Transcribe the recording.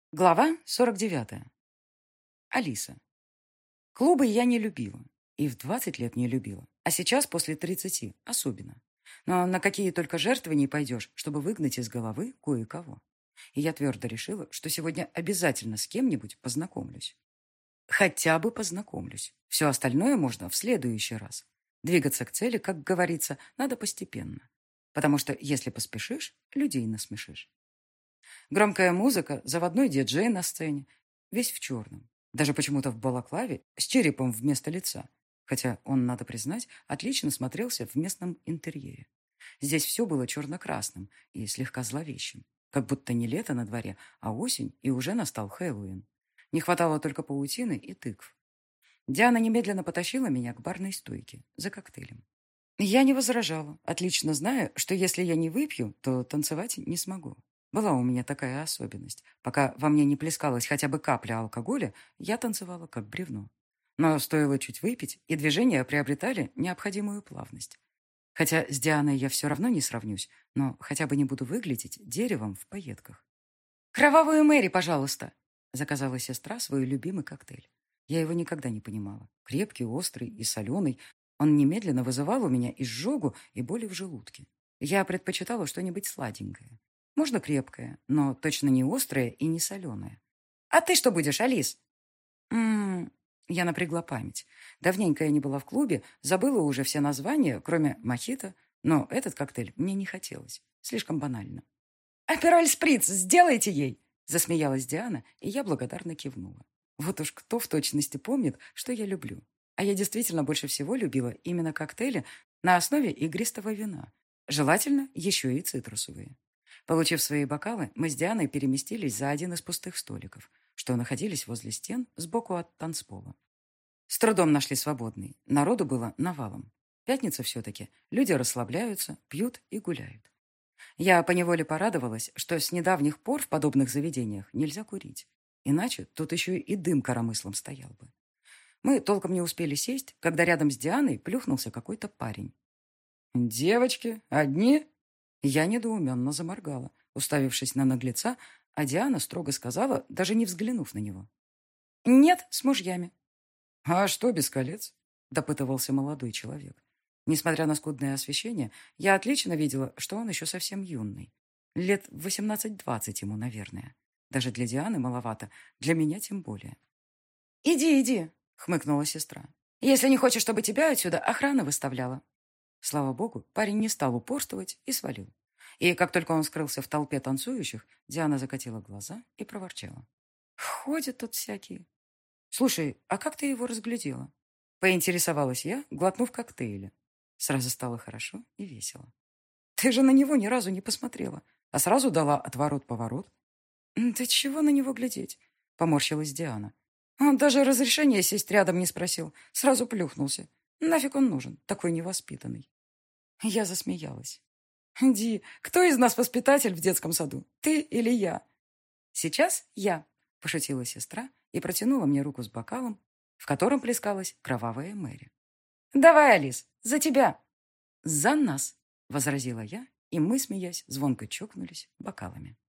Глава 49. Алиса. Клубы я не любила. И в 20 лет не любила. А сейчас, после 30, особенно. Но на какие только жертвы не пойдешь, чтобы выгнать из головы кое-кого. И я твердо решила, что сегодня обязательно с кем-нибудь познакомлюсь. Хотя бы познакомлюсь. Все остальное можно в следующий раз. Двигаться к цели, как говорится, надо постепенно. Потому что если поспешишь, людей насмешишь. Громкая музыка, заводной диджей на сцене, весь в черном. Даже почему-то в балаклаве с черепом вместо лица. Хотя он, надо признать, отлично смотрелся в местном интерьере. Здесь все было черно-красным и слегка зловещим. Как будто не лето на дворе, а осень, и уже настал Хэллоуин. Не хватало только паутины и тыкв. Диана немедленно потащила меня к барной стойке за коктейлем. Я не возражала, отлично зная, что если я не выпью, то танцевать не смогу. Была у меня такая особенность. Пока во мне не плескалась хотя бы капля алкоголя, я танцевала как бревно. Но стоило чуть выпить, и движения приобретали необходимую плавность. Хотя с Дианой я все равно не сравнюсь, но хотя бы не буду выглядеть деревом в пайетках. «Кровавую Мэри, пожалуйста!» — заказала сестра свой любимый коктейль. Я его никогда не понимала. Крепкий, острый и соленый. Он немедленно вызывал у меня изжогу и боли в желудке. Я предпочитала что-нибудь сладенькое. Можно крепкое, но точно не острое и не соленое. «А ты что будешь, Алис?» м Я напрягла память. Давненько я не была в клубе, забыла уже все названия, кроме мохито, но этот коктейль мне не хотелось. Слишком банально. «Апероль сприц, сделайте ей!» Засмеялась Диана, и я благодарно кивнула. Вот уж кто в точности помнит, что я люблю. А я действительно больше всего любила именно коктейли на основе игристого вина. Желательно еще и цитрусовые. Получив свои бокалы, мы с Дианой переместились за один из пустых столиков, что находились возле стен сбоку от танцпола. С трудом нашли свободный. Народу было навалом. Пятница все-таки. Люди расслабляются, пьют и гуляют. Я поневоле порадовалась, что с недавних пор в подобных заведениях нельзя курить. Иначе тут еще и дым коромыслом стоял бы. Мы толком не успели сесть, когда рядом с Дианой плюхнулся какой-то парень. «Девочки, одни?» Я недоуменно заморгала, уставившись на наглеца, а Диана строго сказала, даже не взглянув на него. «Нет, с мужьями». «А что без колец?» — допытывался молодой человек. Несмотря на скудное освещение, я отлично видела, что он еще совсем юный. Лет 18-20 ему, наверное. Даже для Дианы маловато, для меня тем более. «Иди, иди», — хмыкнула сестра. «Если не хочешь, чтобы тебя отсюда охрана выставляла». Слава богу, парень не стал упорствовать и свалил. И как только он скрылся в толпе танцующих, Диана закатила глаза и проворчала. «Ходят тут всякие». «Слушай, а как ты его разглядела?» Поинтересовалась я, глотнув коктейля. Сразу стало хорошо и весело. «Ты же на него ни разу не посмотрела, а сразу дала отворот-поворот». «Да чего на него глядеть?» — поморщилась Диана. «Он даже разрешения сесть рядом не спросил, сразу плюхнулся. Нафиг он нужен, такой невоспитанный?» Я засмеялась. «Ди, кто из нас воспитатель в детском саду, ты или я?» «Сейчас я», — пошутила сестра и протянула мне руку с бокалом, в котором плескалась кровавая Мэри. «Давай, Алис, за тебя!» «За нас!» — возразила я, и мы, смеясь, звонко чокнулись бокалами.